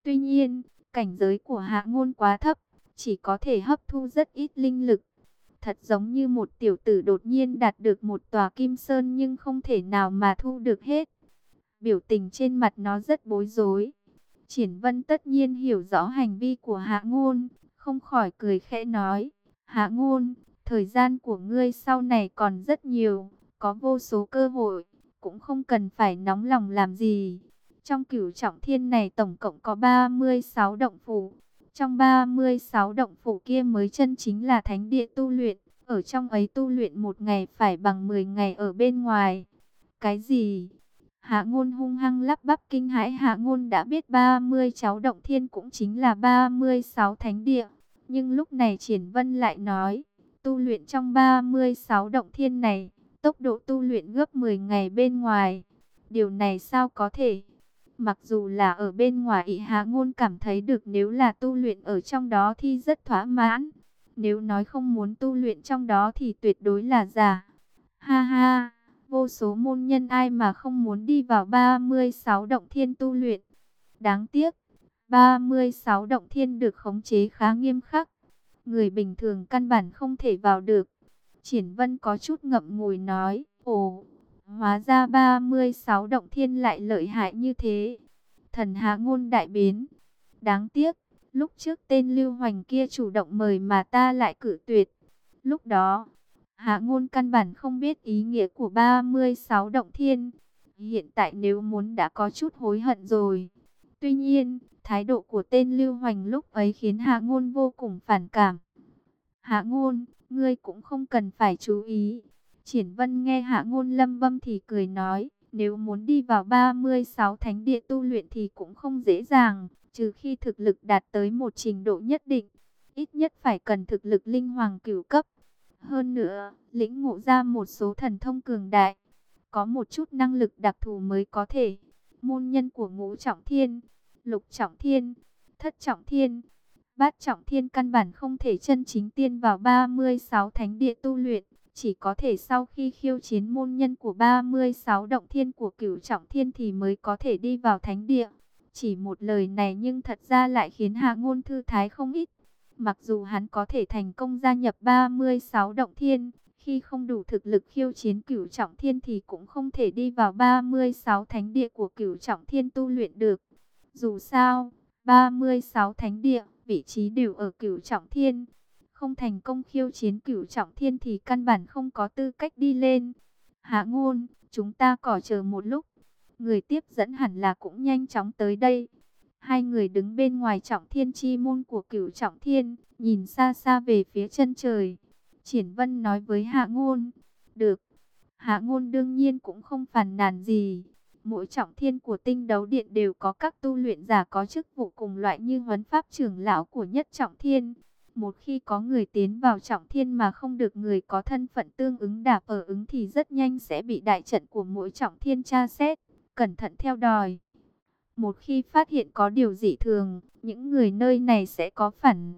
Tuy nhiên, cảnh giới của Hạ Ngôn quá thấp, chỉ có thể hấp thu rất ít linh lực. Thật giống như một tiểu tử đột nhiên đạt được một tòa kim sơn nhưng không thể nào mà thu được hết. Biểu tình trên mặt nó rất bối rối. Triển Vân tất nhiên hiểu rõ hành vi của Hạ Ngôn, không khỏi cười khẽ nói: Hạ Ngôn, thời gian của ngươi sau này còn rất nhiều, có vô số cơ hội, cũng không cần phải nóng lòng làm gì. Trong Cửu Trọng Thiên này tổng cộng có 36 động phủ. Trong 36 động phủ kia mới chân chính là thánh địa tu luyện. Ở trong ấy tu luyện một ngày phải bằng 10 ngày ở bên ngoài. Cái gì? Hạ Ngôn hung hăng lắp bắp kinh hãi. Hạ Ngôn đã biết 36 động thiên cũng chính là 36 thánh địa. Nhưng lúc này Triển Vân lại nói, tu luyện trong 36 động thiên này, tốc độ tu luyện gấp 10 ngày bên ngoài. Điều này sao có thể? Mặc dù là ở bên ngoài, Hạ Ngôn cảm thấy được nếu là tu luyện ở trong đó thì rất thỏa mãn. Nếu nói không muốn tu luyện trong đó thì tuyệt đối là giả. Ha ha, vô số môn nhân ai mà không muốn đi vào 36 động thiên tu luyện. Đáng tiếc, 36 động thiên được khống chế khá nghiêm khắc. Người bình thường căn bản không thể vào được. Triển Vân có chút ngậm ngùi nói, ồ, hóa ra 36 động thiên lại lợi hại như thế. Thần Hạ Ngôn đại biến. Đáng tiếc, lúc trước tên Lưu Hoành kia chủ động mời mà ta lại cự tuyệt. Lúc đó, Hạ Ngôn căn bản không biết ý nghĩa của 36 động thiên. Hiện tại nếu muốn đã có chút hối hận rồi. Tuy nhiên, thái độ của tên Lưu Hoành lúc ấy khiến Hạ Ngôn vô cùng phản cảm. Hạ Ngôn, ngươi cũng không cần phải chú ý. Triển Vân nghe Hạ Ngôn lẩm bẩm thì cười nói, nếu muốn đi vào 36 thánh địa tu luyện thì cũng không dễ dàng, trừ khi thực lực đạt tới một trình độ nhất định, ít nhất phải cần thực lực linh hoàng cửu cấp. Hơn nữa, lĩnh ngộ ra một số thần thông cường đại, có một chút năng lực đặc thù mới có thể. Môn nhân của Ngũ Trọng Thiên, Lục Trọng Thiên, Thất Trọng Thiên, Bát Trọng Thiên căn bản không thể chân chính tiên vào 36 thánh địa tu luyện, chỉ có thể sau khi khiêu chiến môn nhân của 36 động thiên của Cửu Trọng Thiên thì mới có thể đi vào thánh địa. Chỉ một lời này nhưng thật ra lại khiến Hạ Ngôn thư thái không ít. Mặc dù hắn có thể thành công gia nhập 36 động thiên, khi không đủ thực lực khiêu chiến Cửu Trọng Thiên thì cũng không thể đi vào 36 thánh địa của Cửu Trọng Thiên tu luyện được. Dù sao, 36 thánh địa, vị trí đều ở Cửu Trọng Thiên. Không thành công khiêu chiến Cửu Trọng Thiên thì căn bản không có tư cách đi lên. Hạ Ngôn, chúng ta cỏ chờ một lúc. Người tiếp dẫn hẳn là cũng nhanh chóng tới đây. Hai người đứng bên ngoài Trọng Thiên chi môn của Cửu Trọng Thiên, nhìn xa xa về phía chân trời. Triển Vân nói với Hạ Ngôn, được. Hạ Ngôn đương nhiên cũng không phàn nàn gì. Mỗi trọng thiên của Tinh Đấu Điện đều có các tu luyện giả có chức vụ cùng loại như Huấn Pháp trưởng lão của nhất trọng thiên. Một khi có người tiến vào trọng thiên mà không được người có thân phận tương ứng đáp ứng thì rất nhanh sẽ bị đại trận của mỗi trọng thiên tra xét, cẩn thận theo dõi. Một khi phát hiện có điều dị thường, những người nơi này sẽ có phản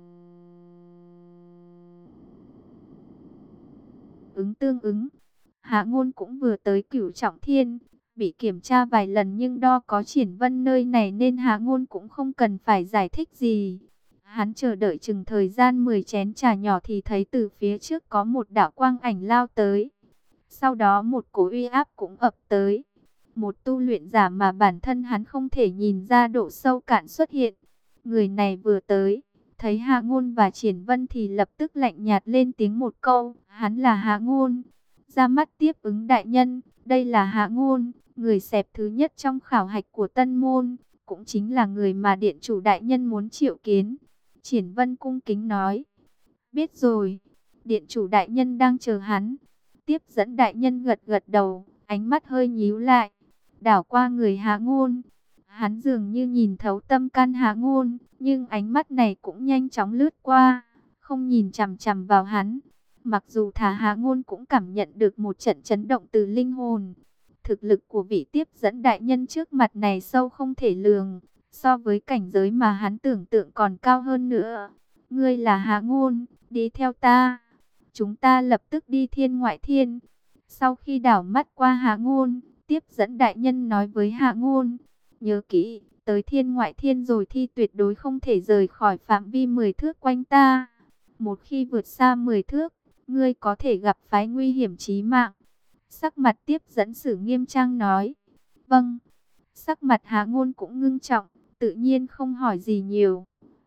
ứng tương ứng. Hạ Ngôn cũng vừa tới Cửu Trọng Thiên, bị kiểm tra vài lần nhưng do có Triển Vân nơi này nên Hạ Ngôn cũng không cần phải giải thích gì. Hắn chờ đợi chừng thời gian 10 chén trà nhỏ thì thấy từ phía trước có một đạo quang ảnh lao tới. Sau đó một cỗ uy áp cũng ập tới. Một tu luyện giả mà bản thân hắn không thể nhìn ra độ sâu cạn xuất hiện. Người này vừa tới, thấy Hạ Ngôn và Triển Vân thì lập tức lạnh nhạt lên tiếng một câu, hắn là Hạ Ngôn. Ra mắt tiếp ứng đại nhân, đây là Hạ Ngôn, người xẹp thứ nhất trong khảo hạch của Tân Môn, cũng chính là người mà điện chủ đại nhân muốn triệu kiến. Triển Vân cung kính nói, biết rồi, điện chủ đại nhân đang chờ hắn. Tiếp dẫn đại nhân gật gật đầu, ánh mắt hơi nhíu lại, đảo qua người Hạ Ngôn. Hắn dường như nhìn thấu tâm can Hạ Ngôn, nhưng ánh mắt này cũng nhanh chóng lướt qua, không nhìn chằm chằm vào hắn. Mặc dù Hạ Ngôn cũng cảm nhận được một trận chấn động từ linh hồn. Thực lực của vị tiếp dẫn đại nhân trước mặt này sâu không thể lường, so với cảnh giới mà hắn tưởng tượng còn cao hơn nữa. Ngươi là Hạ Ngôn, đi theo ta. Chúng ta lập tức đi Thiên Ngoại Thiên. Sau khi đảo mắt qua Hạ Ngôn, tiếp dẫn đại nhân nói với Hạ Ngôn, nhớ kỹ, tới thiên ngoại thiên rồi thì tuyệt đối không thể rời khỏi phạm vi 10 thước quanh ta. Một khi vượt xa 10 thước, ngươi có thể gặp phải nguy hiểm chí mạng. Sắc mặt tiếp dẫn sử nghiêm trang nói. Vâng. Sắc mặt Hạ Ngôn cũng ngưng trọng, tự nhiên không hỏi gì nhiều.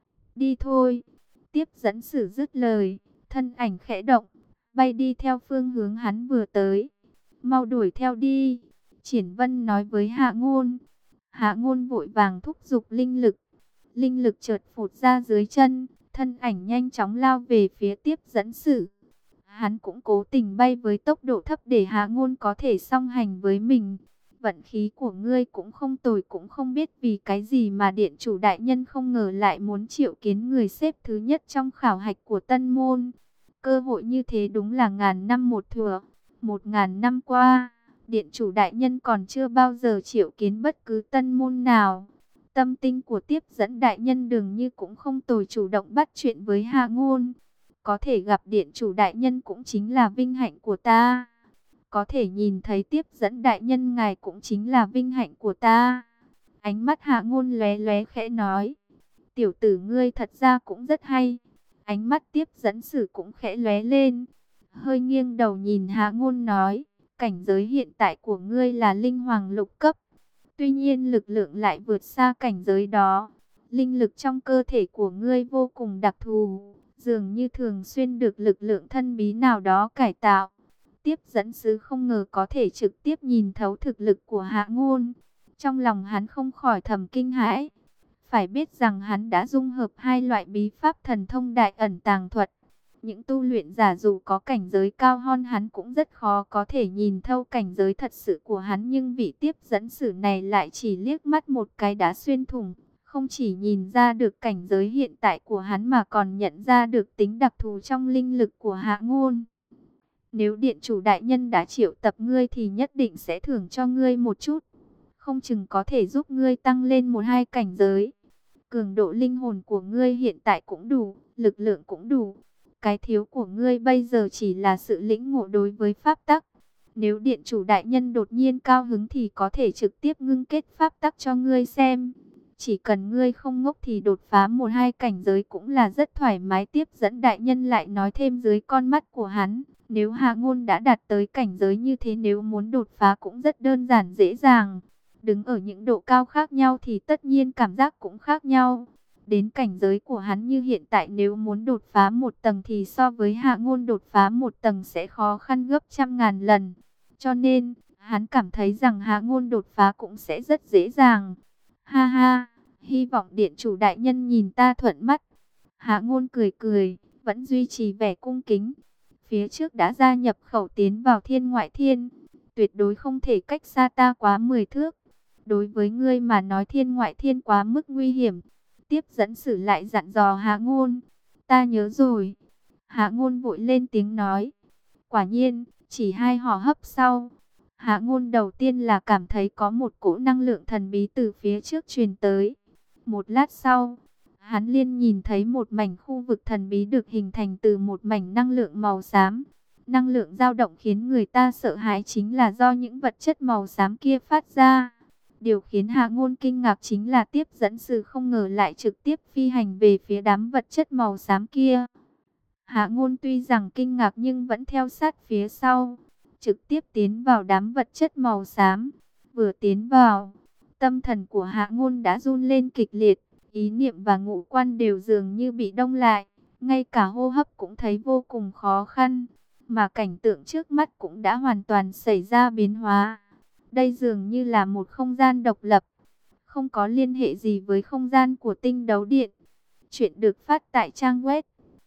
Đi thôi. Tiếp dẫn sử dứt lời, thân ảnh khẽ động, bay đi theo phương hướng hắn vừa tới. Mau đuổi theo đi. Triển Vân nói với Hạ Ngôn. Hạ Ngôn vội vàng thúc giục linh lực. Linh lực chợt phụt ra dưới chân, thân ảnh nhanh chóng lao về phía tiếp dẫn sử. Hắn cũng cố tình bay với tốc độ thấp để Hạ Ngôn có thể song hành với mình. Vận khí của ngươi cũng không tồi, cũng không biết vì cái gì mà điện chủ đại nhân không ngờ lại muốn triệu kiến người xếp thứ nhất trong khảo hạch của Tân Môn. Cơ hội như thế đúng là ngàn năm một thửa. 1000 năm qua, điện chủ đại nhân còn chưa bao giờ triệu kiến bất cứ Tân Môn nào. Tâm tinh của tiếp dẫn đại nhân dường như cũng không tồi, chủ động bắt chuyện với Hạ Ngôn. Có thể gặp điện chủ đại nhân cũng chính là vinh hạnh của ta. Có thể nhìn thấy tiếp dẫn đại nhân ngài cũng chính là vinh hạnh của ta. Ánh mắt Hạ Ngôn lóe lóe khẽ nói. Tiểu tử ngươi thật ra cũng rất hay. Ánh mắt tiếp dẫn sử cũng khẽ lóe lên. Hơi nghiêng đầu nhìn Hạ Ngôn nói. Cảnh giới hiện tại của ngươi là linh hoàng lục cấp. Tuy nhiên lực lượng lại vượt xa cảnh giới đó. Linh lực trong cơ thể của ngươi vô cùng đặc thù. Dường như thường xuyên được lực lượng thân bí nào đó cải tạo. Tiếp dẫn sứ không ngờ có thể trực tiếp nhìn thấu thực lực của Hạ Ngôn. Trong lòng hắn không khỏi thầm kinh hãi. Phải biết rằng hắn đã dung hợp hai loại bí pháp thần thông đại ẩn tàng thuật. Những tu luyện giả dù có cảnh giới cao hơn hắn cũng rất khó có thể nhìn thấu cảnh giới thật sự của hắn. Nhưng vị tiếp dẫn sử này lại chỉ liếc mắt một cái đã xuyên thủng. Không chỉ nhìn ra được cảnh giới hiện tại của hắn mà còn nhận ra được tính đặc thù trong linh lực của Hạ Ngôn. Nếu điện chủ đại nhân đã triệu tập ngươi thì nhất định sẽ thưởng cho ngươi một chút. Không chừng có thể giúp ngươi tăng lên 1-2 cảnh giới. Cường độ linh hồn của ngươi hiện tại cũng đủ, lực lượng cũng đủ. Cái thiếu của ngươi bây giờ chỉ là sự lĩnh ngộ đối với pháp tắc. Nếu điện chủ đại nhân đột nhiên cao hứng thì có thể trực tiếp ngưng kết pháp tắc cho ngươi xem. Chỉ cần ngươi không ngốc thì đột phá 1-2 cảnh giới cũng là rất thoải mái. Tiếp dẫn đại nhân lại nói thêm dưới con mắt của hắn. Nếu Hạ Ngôn đã đạt tới cảnh giới như thế, nếu muốn đột phá cũng rất đơn giản dễ dàng. Đứng ở những độ cao khác nhau thì tất nhiên cảm giác cũng khác nhau. Đến cảnh giới của hắn như hiện tại, nếu muốn đột phá một tầng thì so với Hạ Ngôn đột phá một tầng sẽ khó khăn gấp trăm ngàn lần. Cho nên, hắn cảm thấy rằng Hạ Ngôn đột phá cũng sẽ rất dễ dàng. Ha ha, hy vọng điện chủ đại nhân nhìn ta thuận mắt. Hạ Ngôn cười cười, vẫn duy trì vẻ cung kính. Phía trước đã gia nhập khẩu tiến vào thiên ngoại thiên, tuyệt đối không thể cách xa ta quá 10 thước. Đối với ngươi mà nói thiên ngoại thiên quá mức nguy hiểm. Tiếp dẫn sử lại dặn dò Hạ Ngôn. Ta nhớ rồi. Hạ Ngôn vội lên tiếng nói. Quả nhiên, chỉ 2 hò hấp sau, Hạ Ngôn đầu tiên là cảm thấy có một cỗ năng lượng thần bí từ phía trước truyền tới. Một lát sau, hắn liền nhìn thấy một mảnh khu vực thần bí được hình thành từ một mảnh năng lượng màu xám. Năng lượng dao động khiến người ta sợ hãi chính là do những vật chất màu xám kia phát ra. Điều khiến Hạ Ngôn kinh ngạc chính là tiếp dẫn sử không ngờ lại trực tiếp phi hành về phía đám vật chất màu xám kia. Hạ Ngôn tuy rằng kinh ngạc nhưng vẫn theo sát phía sau, trực tiếp tiến vào đám vật chất màu xám. Vừa tiến vào, tâm thần của Hạ Ngôn đã run lên kịch liệt. Ý niệm và ngũ quan đều dường như bị đông lại, ngay cả hô hấp cũng thấy vô cùng khó khăn, mà cảnh tượng trước mắt cũng đã hoàn toàn xảy ra biến hóa. Đây dường như là một không gian độc lập, không có liên hệ gì với không gian của Tinh Đấu Điện. Chuyện được phát tại trang web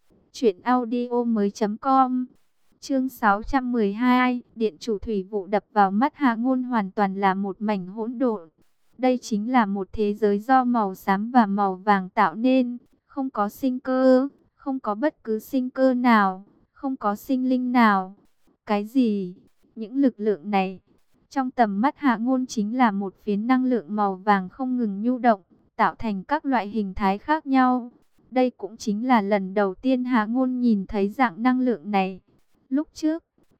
truyệnaudiomoi.com. Chương 612, điện chủ thủy vụ đập vào mắt Hạ Ngôn hoàn toàn là một mảnh hỗn độn. Đây chính là một thế giới do màu xám và màu vàng tạo nên, không có sinh cơ, không có bất cứ sinh cơ nào, không có sinh linh nào. Cái gì? Những lực lượng này, trong tầm mắt Hạ Ngôn chính là một phiến năng lượng màu vàng không ngừng nhu động, tạo thành các loại hình thái khác nhau. Đây cũng chính là lần đầu tiên Hạ Ngôn nhìn thấy dạng năng lượng này. Lúc trước,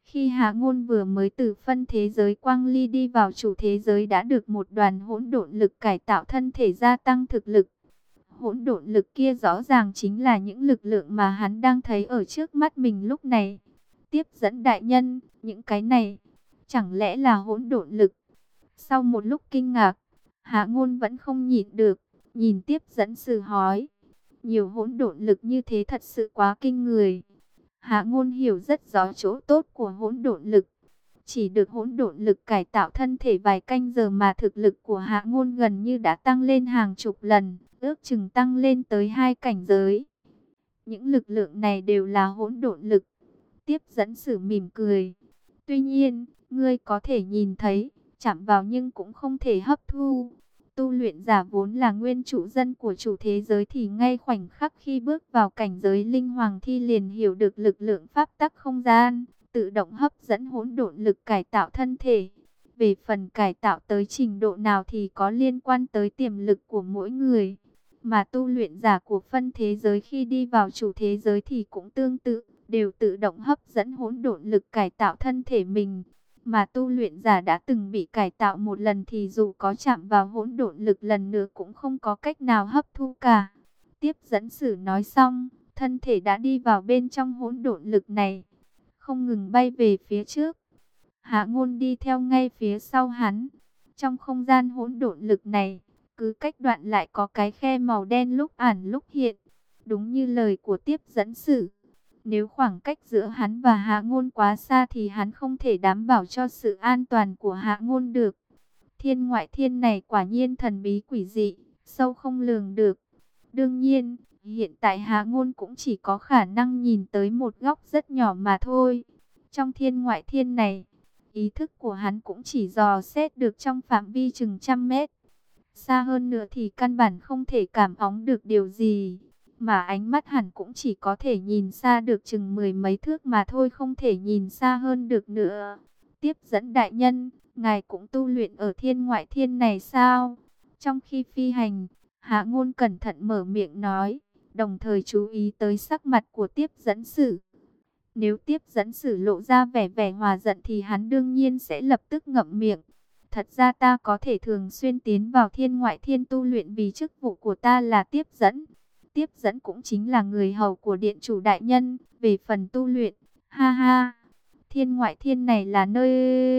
Khi Hạ Ngôn vừa mới từ phân thế giới Quang Ly đi vào chủ thế giới đã được một đoàn hỗn độn lực cải tạo thân thể, gia tăng thực lực. Hỗn độn lực kia rõ ràng chính là những lực lượng mà hắn đang thấy ở trước mắt mình lúc này. Tiếp dẫn đại nhân, những cái này chẳng lẽ là hỗn độn lực? Sau một lúc kinh ngạc, Hạ Ngôn vẫn không nhịn được, nhìn tiếp dẫn sử hỏi. Nhiều hỗn độn lực như thế thật sự quá kinh người. Hạ Ngôn hiểu rất rõ chỗ tốt của hỗn độn lực. Chỉ được hỗn độn lực cải tạo thân thể vài canh giờ mà thực lực của Hạ Ngôn gần như đã tăng lên hàng chục lần, ước chừng tăng lên tới 2 cảnh giới. Những lực lượng này đều là hỗn độn lực. Tiếp dẫn sử mỉm cười. Tuy nhiên, ngươi có thể nhìn thấy, chạm vào nhưng cũng không thể hấp thu. Tu luyện giả vốn là nguyên chủ dân của chủ thế giới thì ngay khoảnh khắc khi bước vào cảnh giới linh hoàng thi liền hiểu được lực lượng pháp tắc không gian, tự động hấp dẫn hỗn độn lực cải tạo thân thể. Về phần cải tạo tới trình độ nào thì có liên quan tới tiềm lực của mỗi người. Mà tu luyện giả của phân thế giới khi đi vào chủ thế giới thì cũng tương tự, đều tự động hấp dẫn hỗn độn lực cải tạo thân thể mình. Mà tu luyện giả đã từng bị cải tạo một lần thì dù có chạm vào hỗn độn lực lần nữa cũng không có cách nào hấp thu cả. Tiếp dẫn sử nói xong, thân thể đã đi vào bên trong hỗn độn lực này, không ngừng bay về phía trước. Hạ Ngôn đi theo ngay phía sau hắn. Trong không gian hỗn độn lực này, cứ cách đoạn lại có cái khe màu đen lúc ẩn lúc hiện. Đúng như lời của tiếp dẫn sử. Nếu khoảng cách giữa hắn và Hạ Ngôn quá xa thì hắn không thể đảm bảo cho sự an toàn của Hạ Ngôn được. Thiên ngoại thiên này quả nhiên thần bí quỷ dị, sâu không lường được. Đương nhiên, hiện tại Hạ Ngôn cũng chỉ có khả năng nhìn tới một góc rất nhỏ mà thôi. Trong thiên ngoại thiên này, ý thức của hắn cũng chỉ dò xét được trong phạm vi chừng trăm mét. Xa hơn nữa thì căn bản không thể cảm ứng được điều gì. Mà ánh mắt hẳn cũng chỉ có thể nhìn xa được chừng mười mấy thước mà thôi, không thể nhìn xa hơn được nữa. Tiếp dẫn đại nhân, ngài cũng tu luyện ở thiên ngoại thiên này sao? Trong khi phi hành, Hạ Ngôn cẩn thận mở miệng nói, đồng thời chú ý tới sắc mặt của tiếp dẫn sử. Nếu tiếp dẫn sử lộ ra vẻ vẻ hòa giận thì hắn đương nhiên sẽ lập tức ngậm miệng. Thật ra ta có thể thường xuyên tiến vào thiên ngoại thiên tu luyện vì chức vụ của ta là tiếp dẫn. Tiếp dẫn cũng chính là người hầu của điện chủ đại nhân. Về phần tu luyện, ha ha, thiên ngoại thiên này là nơi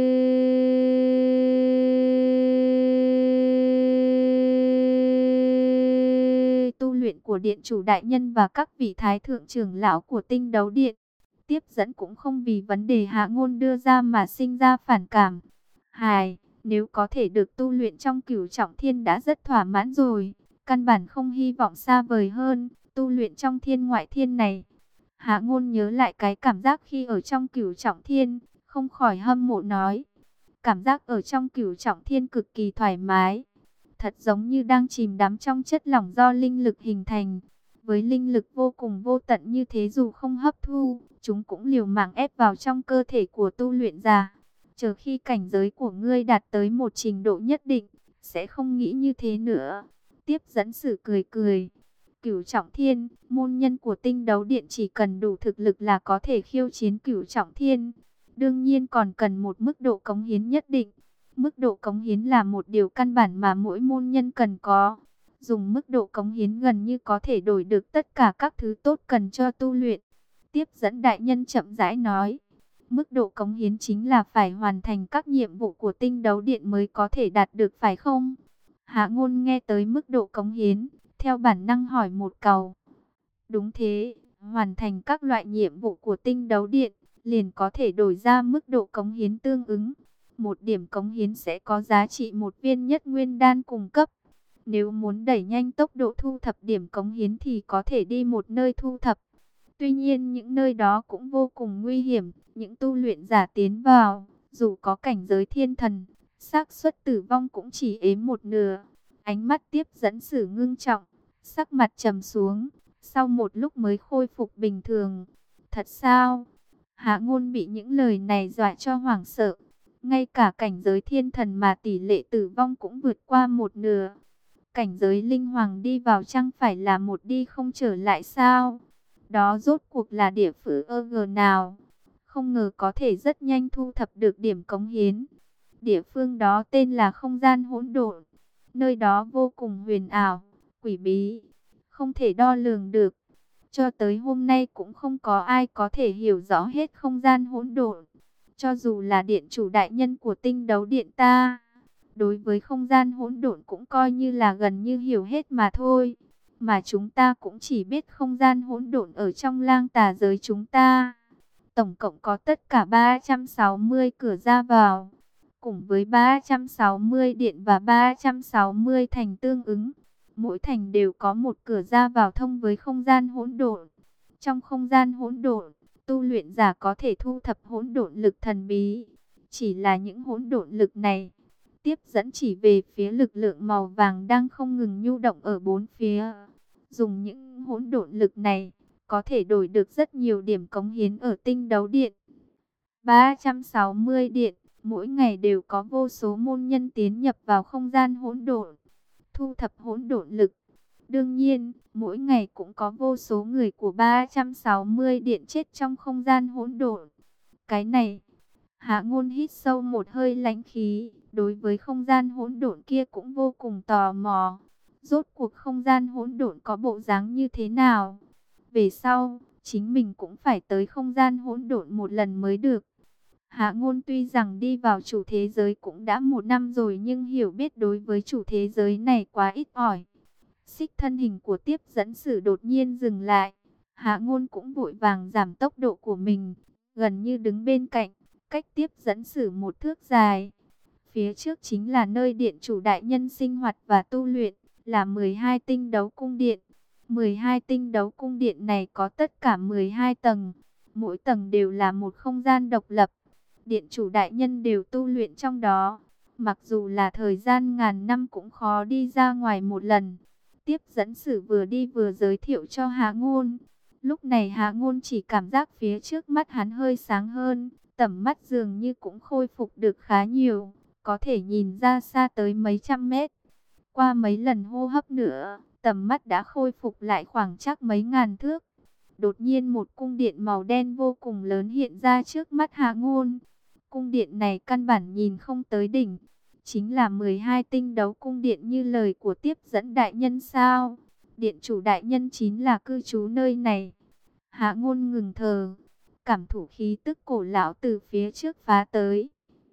tu luyện của điện chủ đại nhân và các vị thái thượng trưởng lão của tinh đấu điện. Tiếp dẫn cũng không vì vấn đề Hạ Ngôn đưa ra mà sinh ra phản cảm. Hài, nếu có thể được tu luyện trong Cửu Trọng Thiên đã rất thỏa mãn rồi, căn bản không hy vọng xa vời hơn. Tu luyện trong thiên ngoại thiên này, Hạ Ngôn nhớ lại cái cảm giác khi ở trong Cửu Trọng Thiên, không khỏi hâm mộ nói. Cảm giác ở trong Cửu Trọng Thiên cực kỳ thoải mái, thật giống như đang chìm đắm trong chất lỏng do linh lực hình thành. Với linh lực vô cùng vô tận như thế, dù không hấp thu, chúng cũng liều mạng ép vào trong cơ thể của tu luyện giả. Chờ khi cảnh giới của ngươi đạt tới một trình độ nhất định, sẽ không nghĩ như thế nữa. Tiếp dẫn sử cười cười. Cửu Trọng Thiên, môn nhân của tinh đấu điện chỉ cần đủ thực lực là có thể khiêu chiến Cửu Trọng Thiên. Đương nhiên còn cần một mức độ cống hiến nhất định. Mức độ cống hiến là một điều căn bản mà mỗi môn nhân cần có. Dùng mức độ cống hiến gần như có thể đổi được tất cả các thứ tốt cần cho tu luyện. Tiếp dẫn đại nhân chậm rãi nói. Mức độ cống hiến chính là phải hoàn thành các nhiệm vụ của tinh đấu điện mới có thể đạt được, phải không? Hạ Ngôn nghe tới mức độ cống hiến, theo bản năng hỏi một câu. Đúng thế, hoàn thành các loại nhiệm vụ của tinh đấu điện, liền có thể đổi ra mức độ cống hiến tương ứng. Một điểm cống hiến sẽ có giá trị một viên nhất nguyên đan cung cấp. Nếu muốn đẩy nhanh tốc độ thu thập điểm cống hiến thì có thể đi một nơi thu thập. Tuy nhiên những nơi đó cũng vô cùng nguy hiểm, những tu luyện giả tiến vào, dù có cảnh giới thiên thần, xác suất tử vong cũng chỉ ếm một nửa. Ánh mắt tiếp dẫn sử ngưng trọng, sắc mặt trầm xuống, sau một lúc mới khôi phục bình thường. Thật sao? Hạ Ngôn bị những lời này dọa cho hoảng sợ. Ngay cả cảnh giới thiên thần mà tỷ lệ tử vong cũng vượt qua một nửa. Cảnh giới linh hoàng đi vào chẳng phải là một đi không trở lại sao? Đó rốt cuộc là địa phử ơ gờ nào? không ngờ có thể rất nhanh thu thập được điểm cống hiến. Địa phương đó tên là không gian hỗn độn. Nơi đó vô cùng huyền ảo, quỷ bí, không thể đo lường được. Cho tới hôm nay cũng không có ai có thể hiểu rõ hết không gian hỗn độn. Cho dù là điện chủ đại nhân của tinh đấu điện ta, đối với không gian hỗn độn cũng coi như là gần như hiểu hết mà thôi. Mà chúng ta cũng chỉ biết không gian hỗn độn ở trong lang tà giới chúng ta. Tổng cộng có tất cả 360 cửa ra vào, cùng với 360 điện và 360 thành tương ứng. Mỗi thành đều có một cửa ra vào thông với không gian hỗn độn. Trong không gian hỗn độn, tu luyện giả có thể thu thập hỗn độn lực thần bí. Chỉ là những hỗn độn lực này tiếp dẫn chỉ về phía lực lượng màu vàng đang không ngừng nhu động ở bốn phía. Dùng những hỗn độn lực này có thể đổi được rất nhiều điểm cống hiến ở tinh đấu điện. 360 điện, mỗi ngày đều có vô số môn nhân tiến nhập vào không gian hỗn độn, thu thập hỗn độn lực. Đương nhiên, mỗi ngày cũng có vô số người của 360 điện chết trong không gian hỗn độn. Cái này, Hạ Ngôn hít sâu một hơi lãnh khí, đối với không gian hỗn độn kia cũng vô cùng tò mò. Rốt cuộc không gian hỗn độn có bộ dáng như thế nào? Về sau, chính mình cũng phải tới không gian hỗn độn một lần mới được. Hạ Ngôn tuy rằng đi vào chủ thế giới cũng đã 1 năm rồi, nhưng hiểu biết đối với chủ thế giới này quá ít ỏi. Xích thân hình của tiếp dẫn sử đột nhiên dừng lại. Hạ Ngôn cũng vội vàng giảm tốc độ của mình, gần như đứng bên cạnh, cách tiếp dẫn sử 1 thước dài. Phía trước chính là nơi điện chủ đại nhân sinh hoạt và tu luyện, là 12 tinh đấu cung điện. 12 tinh đấu cung điện này có tất cả 12 tầng, mỗi tầng đều là một không gian độc lập. Điện chủ đại nhân đều tu luyện trong đó, mặc dù là thời gian ngàn năm cũng khó đi ra ngoài một lần. Tiếp dẫn sử vừa đi vừa giới thiệu cho Hạ Ngôn. Lúc này Hạ Ngôn chỉ cảm giác phía trước mắt hắn hơi sáng hơn, tầm mắt dường như cũng khôi phục được khá nhiều, có thể nhìn ra xa tới mấy trăm mét. Qua mấy lần hô hấp nữa, tầm mắt đã khôi phục lại khoảng chắc mấy ngàn thước. Đột nhiên một cung điện màu đen vô cùng lớn hiện ra trước mắt Hạ Ngôn. Cung điện này căn bản nhìn không tới đỉnh, chính là 12 tinh đấu cung điện như lời của tiếp dẫn đại nhân sao? Điện chủ đại nhân chính là cư trú nơi này. Hạ Ngôn ngừng thở, cảm thụ khí tức cổ lão từ phía trước phá tới.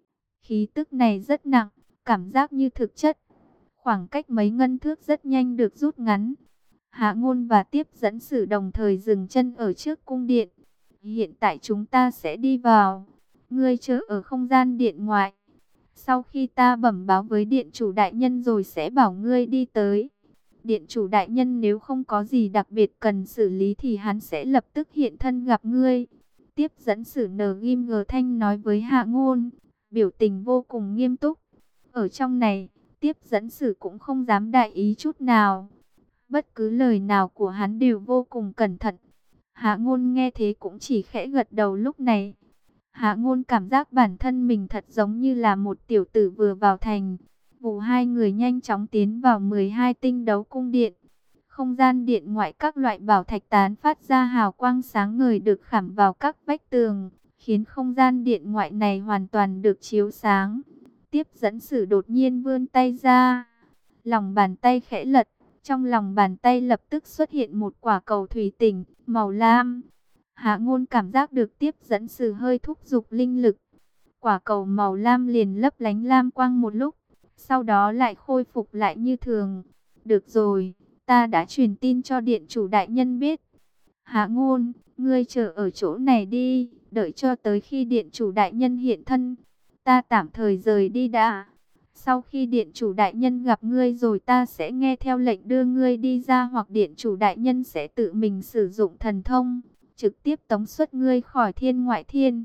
Khí tức này rất nặng, cảm giác như thực chất. Khoảng cách mấy ngân thước rất nhanh được rút ngắn. Hạ Ngôn và tiếp dẫn sử đồng thời dừng chân ở trước cung điện. Hiện tại chúng ta sẽ đi vào. Ngươi chờ ở không gian điện ngoại. Sau khi ta bẩm báo với điện chủ đại nhân rồi sẽ bảo ngươi đi tới. Điện chủ đại nhân nếu không có gì đặc biệt cần xử lý thì hắn sẽ lập tức hiện thân gặp ngươi. Tiếp dẫn sử Ng Thanh nói với Hạ Ngôn, biểu tình vô cùng nghiêm túc. Ở trong này, tiếp dẫn sử cũng không dám đại ý chút nào. Bất cứ lời nào của hắn đều vô cùng cẩn thận. Hạ Ngôn nghe thế cũng chỉ khẽ gật đầu. Lúc này Hạ Ngôn cảm giác bản thân mình thật giống như là một tiểu tử vừa vào thành. Hai người nhanh chóng tiến vào 12 tinh đấu cung điện. Không gian điện ngoại các loại bảo thạch tán phát ra hào quang sáng ngời được khảm vào các vách tường, khiến không gian điện ngoại này hoàn toàn được chiếu sáng. Tiếp dẫn sử đột nhiên vươn tay ra, lòng bàn tay khẽ lật, trong lòng bàn tay lập tức xuất hiện một quả cầu thủy tinh màu lam. Hạ Ngôn cảm giác được tiếp dẫn sử hơi thúc giục linh lực. Quả cầu màu lam liền lấp lánh lam quang một lúc, sau đó lại khôi phục lại như thường. Được rồi, ta đã truyền tin cho điện chủ đại nhân biết. Hạ Ngôn, ngươi chờ ở chỗ này đi, đợi cho tới khi điện chủ đại nhân hiện thân. Ta tạm thời rời đi đã. Sau khi điện chủ đại nhân gặp ngươi rồi ta sẽ nghe theo lệnh đưa ngươi đi ra, hoặc điện chủ đại nhân sẽ tự mình sử dụng thần thông, trực tiếp tống xuất ngươi khỏi thiên ngoại thiên.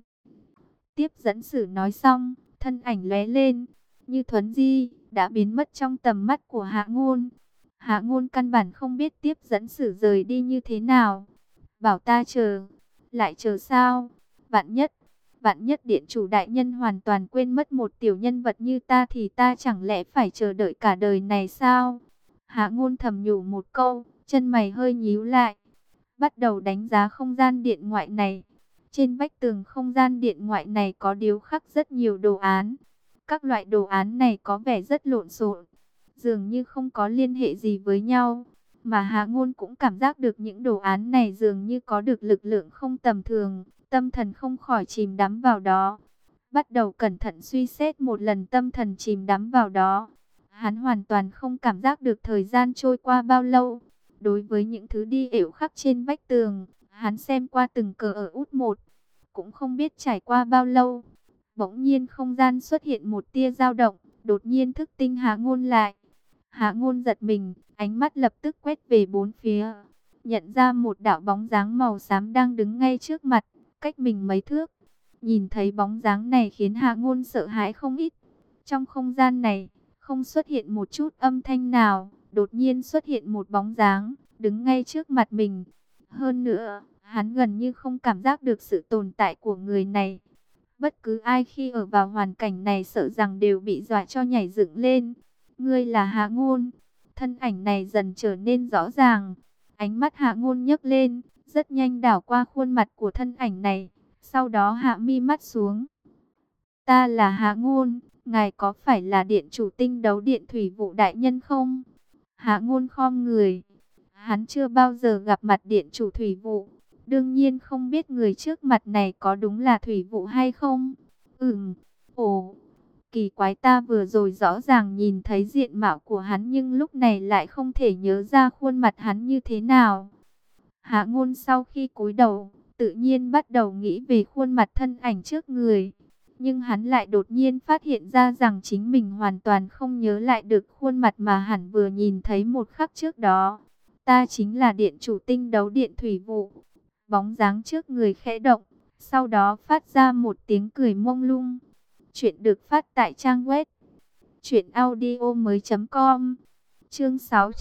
Tiếp dẫn sử nói xong, thân ảnh lóe lên, như thuấn di, đã biến mất trong tầm mắt của Hạ Ngôn. Hạ Ngôn căn bản không biết tiếp dẫn sử rời đi như thế nào. Bảo ta chờ, lại chờ sao? Vạn nhất điện chủ đại nhân hoàn toàn quên mất một tiểu nhân vật như ta thì ta chẳng lẽ phải chờ đợi cả đời này sao? Hạ Ngôn thầm nhủ một câu, chân mày hơi nhíu lại, bắt đầu đánh giá không gian điện ngoại này. Trên vách tường không gian điện ngoại này có điêu khắc rất nhiều đồ án. Các loại đồ án này có vẻ rất lộn xộn, dường như không có liên hệ gì với nhau. Mà Hạ Ngôn cũng cảm giác được những đồ án này dường như có được lực lượng không tầm thường, tâm thần không khỏi chìm đắm vào đó. Bắt đầu cẩn thận suy xét một lần, tâm thần chìm đắm vào đó. Hắn hoàn toàn không cảm giác được thời gian trôi qua bao lâu. Đối với những thứ đi ểu khắc trên vách tường, hắn xem qua từng cờ ở út một, cũng không biết trải qua bao lâu. Bỗng nhiên không gian xuất hiện một tia dao động, đột nhiên thức tinh Hạ Ngôn lại. Hạ Ngôn giật mình, ánh mắt lập tức quét về bốn phía, nhận ra một đạo bóng dáng màu xám đang đứng ngay trước mặt, cách mình mấy thước. Nhìn thấy bóng dáng này khiến Hạ Ngôn sợ hãi không ít. Trong không gian này, không xuất hiện một chút âm thanh nào, đột nhiên xuất hiện một bóng dáng, đứng ngay trước mặt mình. Hơn nữa, hắn gần như không cảm giác được sự tồn tại của người này. Bất cứ ai khi ở vào hoàn cảnh này sợ rằng đều bị dọa cho nhảy dựng lên. Ngươi là Hạ Ngôn. Thân ảnh này dần trở nên rõ ràng. Ánh mắt Hạ Ngôn nhấc lên, rất nhanh đảo qua khuôn mặt của thân ảnh này. Sau đó hạ mi mắt xuống. Ta là Hạ Ngôn, ngài có phải là điện chủ Tinh Đấu Điện Thủy Vụ đại nhân không? Hạ Ngôn khom người. Hắn chưa bao giờ gặp mặt điện chủ Thủy Vụ, đương nhiên không biết người trước mặt này có đúng là Thủy Vụ hay không. Ồ, kỳ quái, ta vừa rồi rõ ràng nhìn thấy diện mạo của hắn nhưng lúc này lại không thể nhớ ra khuôn mặt hắn như thế nào. Hạ Ngôn sau khi cúi đầu, tự nhiên bắt đầu nghĩ về khuôn mặt thân ảnh trước người. Nhưng hắn lại đột nhiên phát hiện ra rằng chính mình hoàn toàn không nhớ lại được khuôn mặt mà hắn vừa nhìn thấy một khắc trước đó. Ta chính là điện chủ Tinh Đấu Điện Thủy Vụ. Bóng dáng trước người khẽ động, sau đó phát ra một tiếng cười mông lung. Chuyện được phát tại trang web truyệnaudiomoi.com. Chương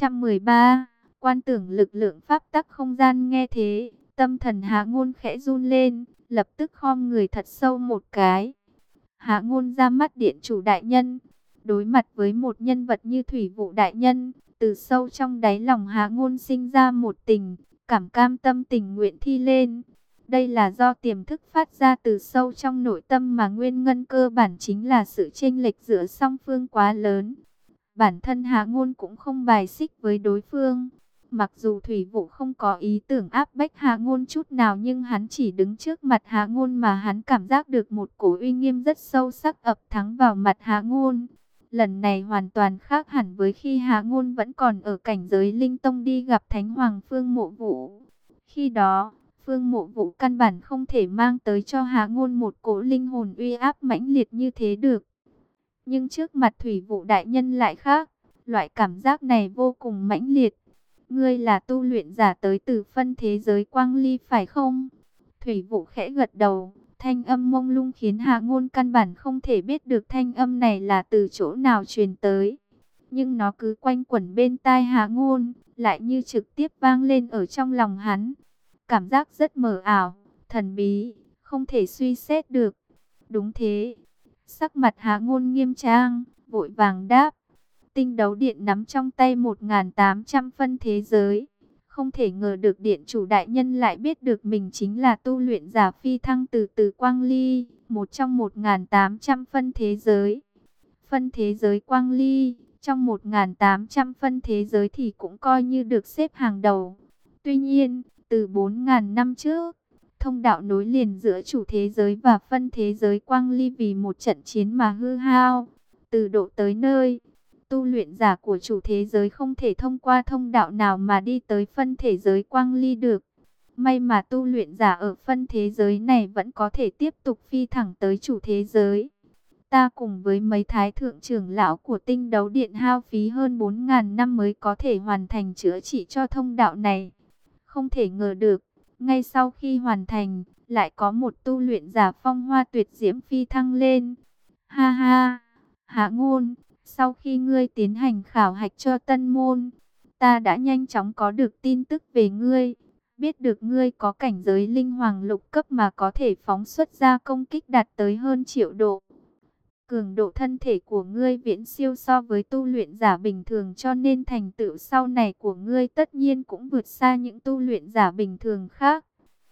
613. Quan tưởng lực lượng pháp tắc không gian. Nghe thế, tâm thần Hạ Ngôn khẽ run lên, lập tức khom người thật sâu một cái. Hạ Ngôn ra mắt điện chủ đại nhân. Đối mặt với một nhân vật như Thủy Vụ đại nhân, từ sâu trong đáy lòng Hạ Ngôn sinh ra một tình cảm cam tâm tình nguyện thi lên. Đây là do tiềm thức phát ra từ sâu trong nội tâm mà nguyên nhân cơ bản chính là sự chênh lệch giữa song phương quá lớn. Bản thân Hạ Ngôn cũng không bài xích với đối phương. Mặc dù Thủy Vụ không có ý tưởng áp bách Hạ Ngôn chút nào, nhưng hắn chỉ đứng trước mặt Hạ Ngôn mà hắn cảm giác được một cổ uy nghiêm rất sâu sắc ập thẳng vào mặt Hạ Ngôn. Lần này hoàn toàn khác hẳn với khi Hạ Ngôn vẫn còn ở cảnh giới Linh Tông đi gặp Thánh Hoàng Phương Mộ Vũ. Khi đó, Phương Mộ Vũ căn bản không thể mang tới cho Hạ Ngôn một cỗ linh hồn uy áp mãnh liệt như thế được. Nhưng trước mặt Thủy Vụ đại nhân lại khác, loại cảm giác này vô cùng mãnh liệt. Ngươi là tu luyện giả tới từ phân thế giới Quang Ly phải không? Thủy Vụ khẽ gật đầu, thanh âm mông lung khiến Hạ Ngôn căn bản không thể biết được thanh âm này là từ chỗ nào truyền tới. Nhưng nó cứ quanh quẩn bên tai Hạ Ngôn, lại như trực tiếp vang lên ở trong lòng hắn. Cảm giác rất mờ ảo, thần bí, không thể suy xét được. Đúng thế. Sắc mặt Hạ Ngôn nghiêm trang, vội vàng đáp. Tinh Đấu Điện nắm trong tay 1.800 phân thế giới. Không thể ngờ được điện chủ đại nhân lại biết được mình chính là tu luyện giả phi thăng từ Quang Ly, một trong 1.800 phân thế giới. Phân thế giới Quang Ly, trong 1.800 phân thế giới thì cũng coi như được xếp hàng đầu. Tuy nhiên, từ 4.000 năm trước, thông đạo nối liền giữa chủ thế giới và phân thế giới Quang Ly vì một trận chiến mà hư hao. Từ độ tới nơi, tu luyện giả của chủ thế giới không thể thông qua thông đạo nào mà đi tới phân thế giới Quang Ly được. May mà tu luyện giả ở phân thế giới này vẫn có thể tiếp tục phi thẳng tới chủ thế giới. Ta cùng với mấy thái thượng trưởng lão của Tinh Đấu Điện hao phí hơn 4.000 năm mới có thể hoàn thành chữa trị cho thông đạo này. Không thể ngờ được, ngay sau khi hoàn thành, lại có một tu luyện giả phong hoa tuyệt diễm phi thăng lên. Ha ha, Hạ Ngôn, sau khi ngươi tiến hành khảo hạch cho tân môn, ta đã nhanh chóng có được tin tức về ngươi. Biết được ngươi có cảnh giới linh hoàng lục cấp mà có thể phóng xuất ra công kích đạt tới hơn triệu độ. Cường độ thân thể của ngươi viễn siêu so với tu luyện giả bình thường, cho nên thành tựu sau này của ngươi tất nhiên cũng vượt xa những tu luyện giả bình thường khác.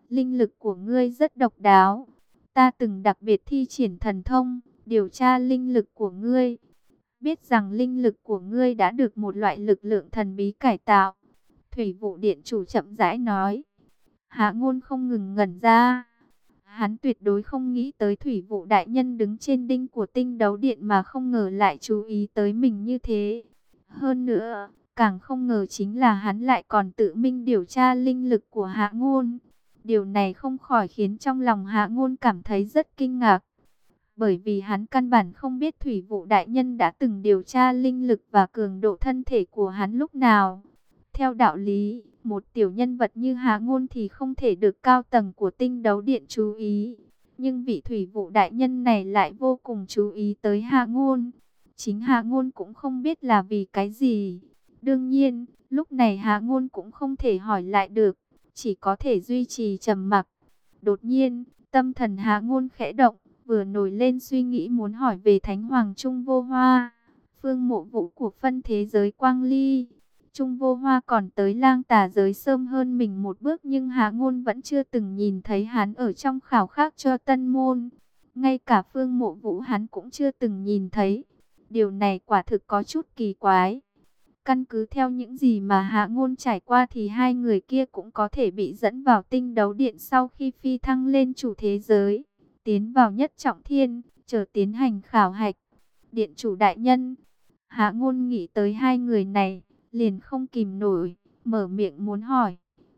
linh lực của ngươi rất độc đáo. Ta từng đặc biệt thi triển thần thông, điều tra linh lực của ngươi. Biết rằng linh lực của ngươi đã được một loại lực lượng thần bí cải tạo. Thủy vụ điện chủ chậm rãi nói. Hạ Ngôn không ngừng ngẩn ra. Hắn tuyệt đối không nghĩ tới thủy vụ đại nhân đứng trên đinh của tinh đấu điện mà không ngờ lại chú ý tới mình như thế. Hơn nữa, càng không ngờ chính là hắn lại còn tự mình điều tra linh lực của Hạ Ngôn. Điều này không khỏi khiến trong lòng Hạ Ngôn cảm thấy rất kinh ngạc. Bởi vì hắn căn bản không biết thủy vụ đại nhân đã từng điều tra linh lực và cường độ thân thể của hắn lúc nào. Theo đạo lý, một tiểu nhân vật như Hạ Ngôn thì không thể được cao tầng của tinh đấu điện chú ý. Nhưng vị thủy vụ đại nhân này lại vô cùng chú ý tới Hạ Ngôn. Chính Hạ Ngôn cũng không biết là vì cái gì. Đương nhiên, lúc này Hạ Ngôn cũng không thể hỏi lại được, chỉ có thể duy trì trầm mặc. Đột nhiên, tâm thần Hạ Ngôn khẽ động, vừa nổi lên suy nghĩ muốn hỏi về Thánh Hoàng Trung Vô Hoa, Phương Mộ Vũ của phân thế giới Quang Ly. Trung Vô Hoa còn tới Lang Tà giới sớm hơn mình một bước, nhưng Hạ Ngôn vẫn chưa từng nhìn thấy hắn ở trong khảo khắc cho Tân Môn. Ngay cả Phương Mộ Vũ hắn cũng chưa từng nhìn thấy. Điều này quả thực có chút kỳ quái. Căn cứ theo những gì mà Hạ Ngôn trải qua thì hai người kia cũng có thể bị dẫn vào tinh đấu điện sau khi phi thăng lên chủ thế giới, tiến vào nhất trọng thiên, chờ tiến hành khảo hạch. Điện chủ đại nhân, Hạ Ngôn nghĩ tới hai người này, liền không kìm nổi, mở miệng muốn hỏi.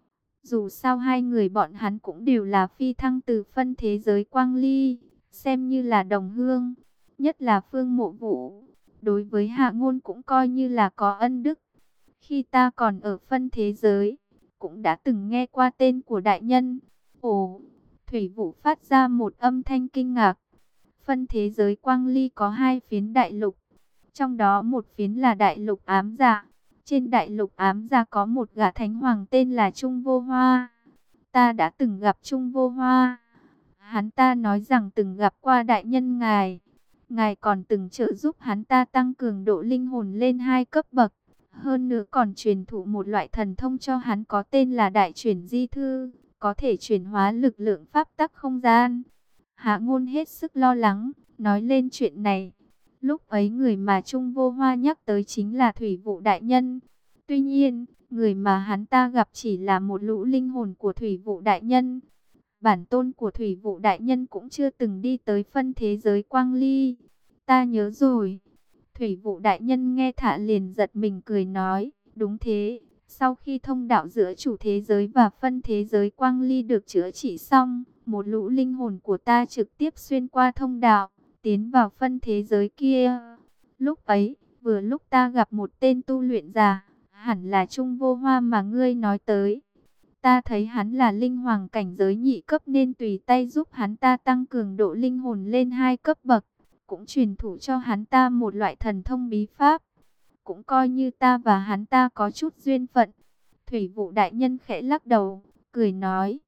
Dù sao hai người bọn hắn cũng đều là phi thăng từ phân thế giới Quang Ly, xem như là đồng hương, nhất là Phương Mộ Vũ. Đối với Hạ Ngôn cũng coi như là có ân đức. Khi ta còn ở phân thế giới, cũng đã từng nghe qua tên của đại nhân. Ồ, Thủy Vũ phát ra một âm thanh kinh ngạc. Phân thế giới Quang Ly có hai phiến đại lục. Trong đó một phiến là đại lục ám dạ. Trên đại lục ám dạ có một gã thánh hoàng tên là Trung Vô Hoa. Ta đã từng gặp Trung Vô Hoa. Hắn ta nói rằng từng gặp qua đại nhân ngài. Ngài còn từng trợ giúp hắn ta tăng cường độ linh hồn lên 2 cấp bậc. Hơn nữa còn truyền thụ một loại thần thông cho hắn có tên là Đại Chuyển Di Thư, có thể chuyển hóa lực lượng pháp tắc không gian. Hạ Ngôn hết sức lo lắng, nói lên chuyện này. Lúc ấy người mà Trung Vô Hoa nhắc tới chính là Thủy Vụ Đại Nhân. Tuy nhiên, người mà hắn ta gặp chỉ là một lũ linh hồn của Thủy Vụ Đại Nhân. Bản tôn của Thủy Vụ Đại Nhân cũng chưa từng đi tới phân thế giới Quang Ly. Ta nhớ rồi. Thủy Vụ Đại Nhân nghe Thạ liền giật mình cười nói. Đúng thế, sau khi thông đạo giữa chủ thế giới và phân thế giới Quang Ly được chữa trị xong, một lũ linh hồn của ta trực tiếp xuyên qua thông đạo, tiến vào phân thế giới kia. Lúc ấy, vừa lúc ta gặp một tên tu luyện giả, hẳn là Trung Vô Hoa mà ngươi nói tới. Ta thấy hắn là linh hoàng cảnh giới nhị cấp nên tùy tay giúp hắn ta tăng cường độ linh hồn lên 2 cấp bậc. Cũng truyền thụ cho hắn ta một loại thần thông bí pháp. Cũng coi như ta và hắn ta có chút duyên phận. Thủy Vụ Đại Nhân khẽ lắc đầu, cười nói.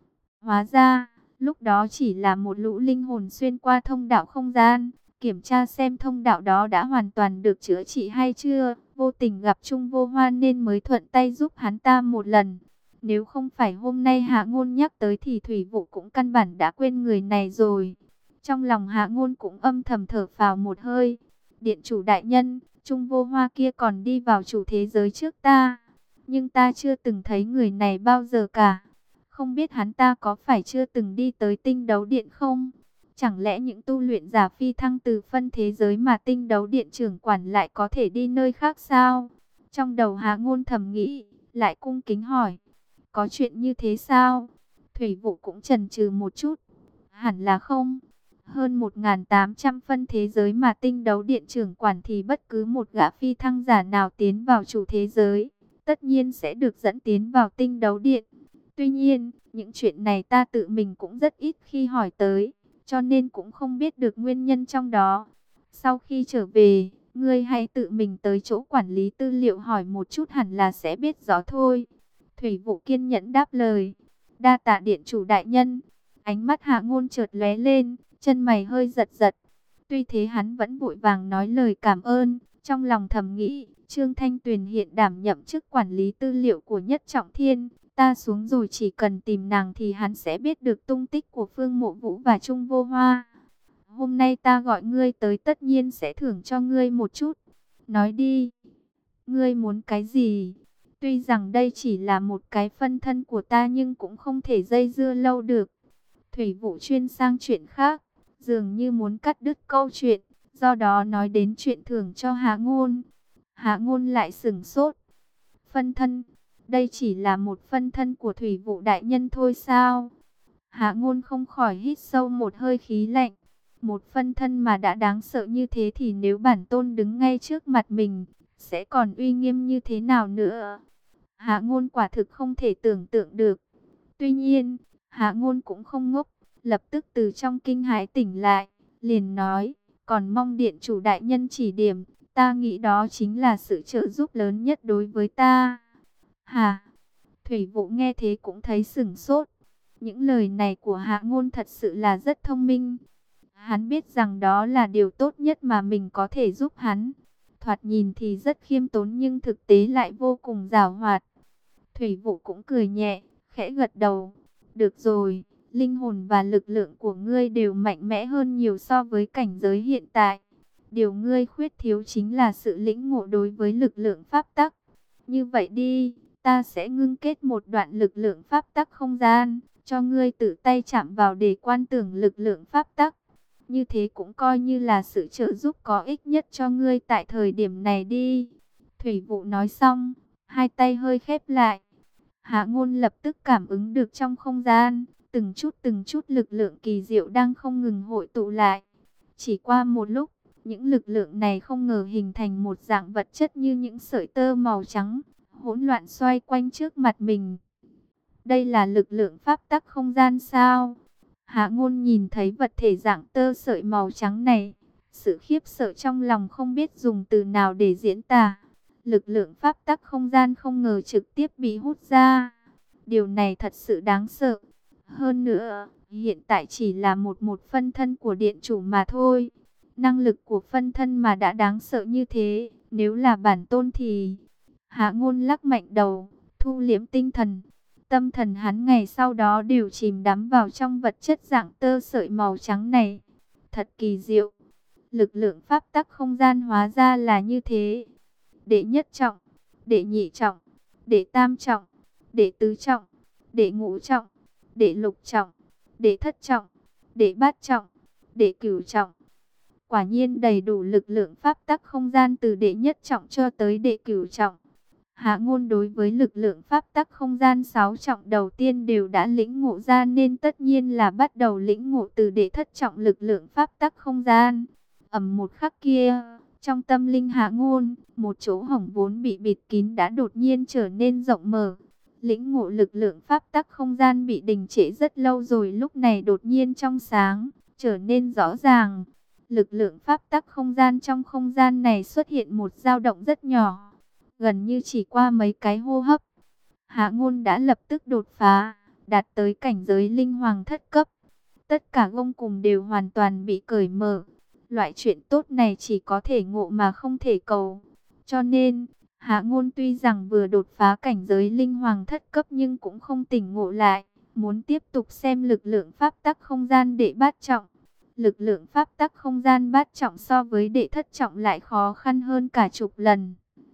Hóa ra, lúc đó chỉ là một lũ linh hồn xuyên qua thông đạo không gian. Kiểm tra xem thông đạo đó đã hoàn toàn được chữa trị hay chưa. Vô tình gặp Trung Vô Hoa nên mới thuận tay giúp hắn ta một lần. Nếu không phải hôm nay Hạ Ngôn nhắc tới thì Thủy Vụ cũng căn bản đã quên người này rồi. Trong lòng Hạ Ngôn cũng âm thầm thở phào một hơi. Điện chủ đại nhân, Trung Vô Hoa kia còn đi vào chủ thế giới trước ta. Nhưng ta chưa từng thấy người này bao giờ cả. Không biết hắn ta có phải chưa từng đi tới tinh đấu điện không? Chẳng lẽ những tu luyện giả phi thăng từ phân thế giới mà tinh đấu điện trưởng quản lại có thể đi nơi khác sao? Trong đầu Hạ Ngôn thầm nghĩ, lại cung kính hỏi. Có chuyện như thế sao? Thủy Vụ cũng chần chừ một chút. Hẳn là không. Hơn 1.800 phân thế giới mà tinh đấu điện trưởng quản thì bất cứ một gã phi thăng giả nào tiến vào chủ thế giới, tất nhiên sẽ được dẫn tiến vào tinh đấu điện. Tuy nhiên, những chuyện này ta tự mình cũng rất ít khi hỏi tới, cho nên cũng không biết được nguyên nhân trong đó. Sau khi trở về, ngươi hãy tự mình tới chỗ quản lý tư liệu hỏi một chút hẳn là sẽ biết rõ thôi. Thủy Vụ kiên nhẫn đáp lời. Đa tạ điện chủ đại nhân. Ánh mắt Hạ Ngôn chợt lóe lên, chân mày hơi giật giật. Tuy thế hắn vẫn vội vàng nói lời cảm ơn, trong lòng thầm nghĩ, Trương Thanh Tuyền hiện đảm nhậm chức quản lý tư liệu của Nhất Trọng Thiên, Ta xuống rồi chỉ cần tìm nàng thì hắn sẽ biết được tung tích của Phương Mộ Vũ và Trung Vô Hoa. Hôm nay ta gọi ngươi tới tất nhiên sẽ thưởng cho ngươi một chút. Nói đi, ngươi muốn cái gì? Tuy rằng đây chỉ là một cái phân thân của ta nhưng cũng không thể dây dưa lâu được. Thủy Vũ chuyên sang chuyện khác, dường như muốn cắt đứt câu chuyện, do đó nói đến chuyện thưởng cho Hạ Ngôn. Hạ Ngôn lại sửng sốt. Phân thân, đây chỉ là một phân thân của Thủy Vũ đại nhân thôi sao? Hạ Ngôn không khỏi hít sâu một hơi khí lạnh. Một phân thân mà đã đáng sợ như thế thì nếu bản tôn đứng ngay trước mặt mình, sẽ còn uy nghiêm như thế nào nữa? Hạ Ngôn quả thực không thể tưởng tượng được. Tuy nhiên, Hạ Ngôn cũng không ngốc, lập tức từ trong kinh hãi tỉnh lại, liền nói, còn mong điện chủ đại nhân chỉ điểm, ta nghĩ đó chính là sự trợ giúp lớn nhất đối với ta. Hả? Thủy Vũ nghe thế cũng thấy sửng sốt. Những lời này của Hạ Ngôn thật sự là rất thông minh. Hắn biết rằng đó là điều tốt nhất mà mình có thể giúp hắn. Thoạt nhìn thì rất khiêm tốn nhưng thực tế lại vô cùng giàu hoạt. Thủy Vũ cũng cười nhẹ, khẽ gật đầu. Được rồi, linh hồn và lực lượng của ngươi đều mạnh mẽ hơn nhiều so với cảnh giới hiện tại. Điều ngươi khuyết thiếu chính là sự lĩnh ngộ đối với lực lượng pháp tắc. Như vậy đi, ta sẽ ngưng kết một đoạn lực lượng pháp tắc không gian, cho ngươi tự tay chạm vào để quan tưởng lực lượng pháp tắc. Như thế cũng coi như là sự trợ giúp có ích nhất cho ngươi tại thời điểm này đi. Thủy Vũ nói xong, hai tay hơi khép lại. Hạ Ngôn lập tức cảm ứng được trong không gian, từng chút lực lượng kỳ diệu đang không ngừng hội tụ lại. Chỉ qua một lúc, những lực lượng này không ngờ hình thành một dạng vật chất như những sợi tơ màu trắng, hỗn loạn xoay quanh trước mặt mình. Đây là lực lượng pháp tắc không gian sao? Hạ Ngôn nhìn thấy vật thể dạng tơ sợi màu trắng này, sự khiếp sợ trong lòng không biết dùng từ nào để diễn tả. Lực lượng pháp tắc không gian không ngờ trực tiếp bị hút ra. Điều này thật sự đáng sợ. Hơn nữa, hiện tại chỉ là một phân thân của điện chủ mà thôi. Năng lực của phân thân mà đã đáng sợ như thế, nếu là bản tôn thì... Hạ Ngôn lắc mạnh đầu, thu liễm tinh thần. Tâm thần hắn ngày sau đó đều chìm đắm vào trong vật chất dạng tơ sợi màu trắng này. Thật kỳ diệu. Lực lượng pháp tắc không gian hóa ra là như thế. Đệ nhất trọng, đệ nhị trọng, đệ tam trọng, đệ tứ trọng, đệ ngũ trọng, đệ lục trọng, đệ thất trọng, đệ bát trọng, đệ cửu trọng. Quả nhiên đầy đủ lực lượng pháp tắc không gian từ đệ nhất trọng cho tới đệ cửu trọng. Hạ Ngôn đối với lực lượng pháp tắc không gian 6 trọng đầu tiên đều đã lĩnh ngộ ra nên tất nhiên là bắt đầu lĩnh ngộ từ đệ thất trọng lực lượng pháp tắc không gian. Ầm một khắc kia, trong tâm linh Hạ Ngôn, một chỗ hổng vốn bị bịt kín đã đột nhiên trở nên rộng mở. Lĩnh ngộ lực lượng pháp tắc không gian bị đình trệ rất lâu rồi lúc này đột nhiên trong sáng, trở nên rõ ràng. Lực lượng pháp tắc không gian trong không gian này xuất hiện một dao động rất nhỏ. Gần như chỉ qua mấy cái hô hấp, Hạ Ngôn đã lập tức đột phá, đạt tới cảnh giới linh hoàng thất cấp. Tất cả gông cùm đều hoàn toàn bị cởi mở. Loại chuyện tốt này chỉ có thể ngộ mà không thể cầu. Cho nên, Hạ Ngôn tuy rằng vừa đột phá cảnh giới linh hoàng thất cấp nhưng cũng không tỉnh ngộ lại, muốn tiếp tục xem lực lượng pháp tắc không gian đệ bát trọng. Lực lượng pháp tắc không gian bát trọng so với đệ thất trọng lại khó khăn hơn cả chục lần.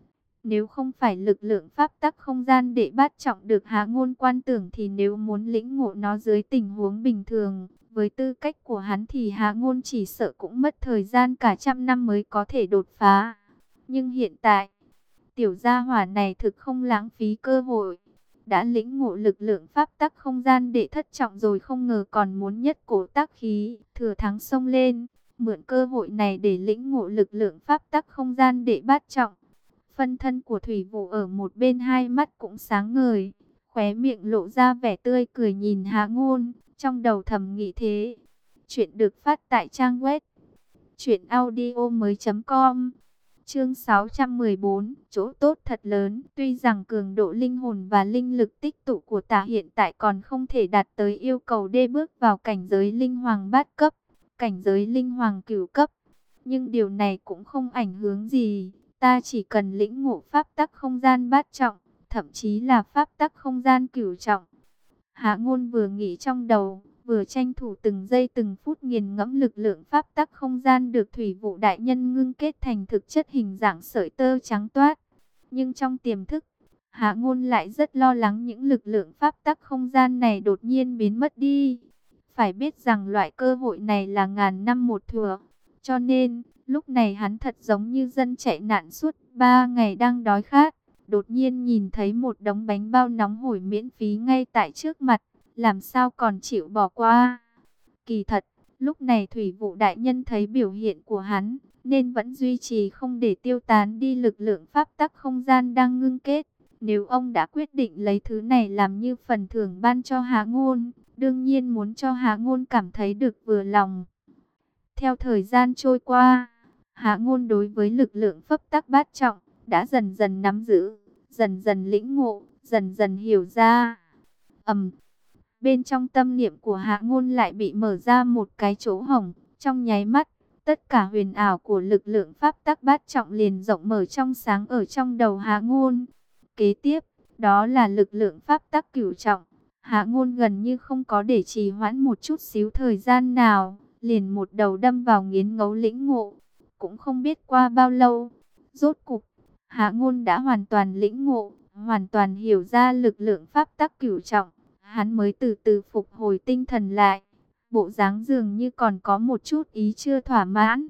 Nếu không phải lực lượng pháp tắc không gian đệ bát trọng được Hạ Ngôn quan tưởng thì nếu muốn lĩnh ngộ nó dưới tình huống bình thường, với tư cách của hắn thì Hạ Ngôn chỉ sợ cũng mất thời gian cả trăm năm mới có thể đột phá. Nhưng hiện tại, tiểu gia hỏa này thực không lãng phí cơ hội. Đã lĩnh ngộ lực lượng pháp tắc không gian đệ thất trọng rồi không ngờ còn muốn nhất cổ tác khí, thừa thắng xông lên, mượn cơ hội này để lĩnh ngộ lực lượng pháp tắc không gian đệ bát trọng. Phân thân của Thủy Vũ ở một bên hai mắt cũng sáng ngời, khóe miệng lộ ra vẻ tươi cười nhìn Hạ Ngôn, trong đầu thầm nghĩ thế. Chuyện được phát tại trang web truyệnaudiomoi.com. Chương 614, chỗ tốt thật lớn. Tuy rằng cường độ linh hồn và linh lực tích tụ của ta hiện tại còn không thể đạt tới yêu cầu đê bước vào cảnh giới linh hoàng bát cấp, cảnh giới linh hoàng cửu cấp, nhưng điều này cũng không ảnh hưởng gì. Ta chỉ cần lĩnh ngộ pháp tắc không gian bát trọng, thậm chí là pháp tắc không gian cửu trọng. Hạ Ngôn vừa nghĩ trong đầu, vừa tranh thủ từng giây từng phút nghiền ngẫm lực lượng pháp tắc không gian được Thủy Vụ đại nhân ngưng kết thành thực chất hình dạng sợi tơ trắng toát. Nhưng trong tiềm thức, Hạ Ngôn lại rất lo lắng những lực lượng pháp tắc không gian này đột nhiên biến mất đi. Phải biết rằng loại cơ hội này là ngàn năm một thủa, cho nên lúc này hắn thật giống như dân chạy nạn suốt 3 ngày đang đói khát. Đột nhiên nhìn thấy một đống bánh bao nóng hổi miễn phí ngay tại trước mặt, làm sao còn chịu bỏ qua. Kỳ thật, lúc này Thủy Vụ đại nhân thấy biểu hiện của hắn, nên vẫn duy trì không để tiêu tán đi lực lượng pháp tắc không gian đang ngưng kết. Nếu ông đã quyết định lấy thứ này làm như phần thưởng ban cho Hạ Ngôn, đương nhiên muốn cho Hạ Ngôn cảm thấy được vừa lòng. Theo thời gian trôi qua, Hạ Ngôn đối với lực lượng pháp tắc bát trọng đã dần dần nắm giữ, dần dần lĩnh ngộ, dần dần hiểu ra. Bên trong tâm niệm của Hạ Ngôn lại bị mở ra một cái chỗ hổng, trong nháy mắt, tất cả huyền ảo của lực lượng pháp tắc bát trọng liền rộng mở trong sáng ở trong đầu Hạ Ngôn. Kế tiếp, đó là lực lượng pháp tắc cửu trọng. Hạ Ngôn gần như không có để trì hoãn một chút xíu thời gian nào, liền một đầu đâm vào nghiến ngấu lĩnh ngộ. Cũng không biết qua bao lâu, rốt cục, Hạ Ngôn đã hoàn toàn lĩnh ngộ, hoàn toàn hiểu ra lực lượng pháp tắc cửu trọng. Hắn mới từ từ phục hồi tinh thần lại, bộ dáng dường như còn có một chút ý chưa thỏa mãn.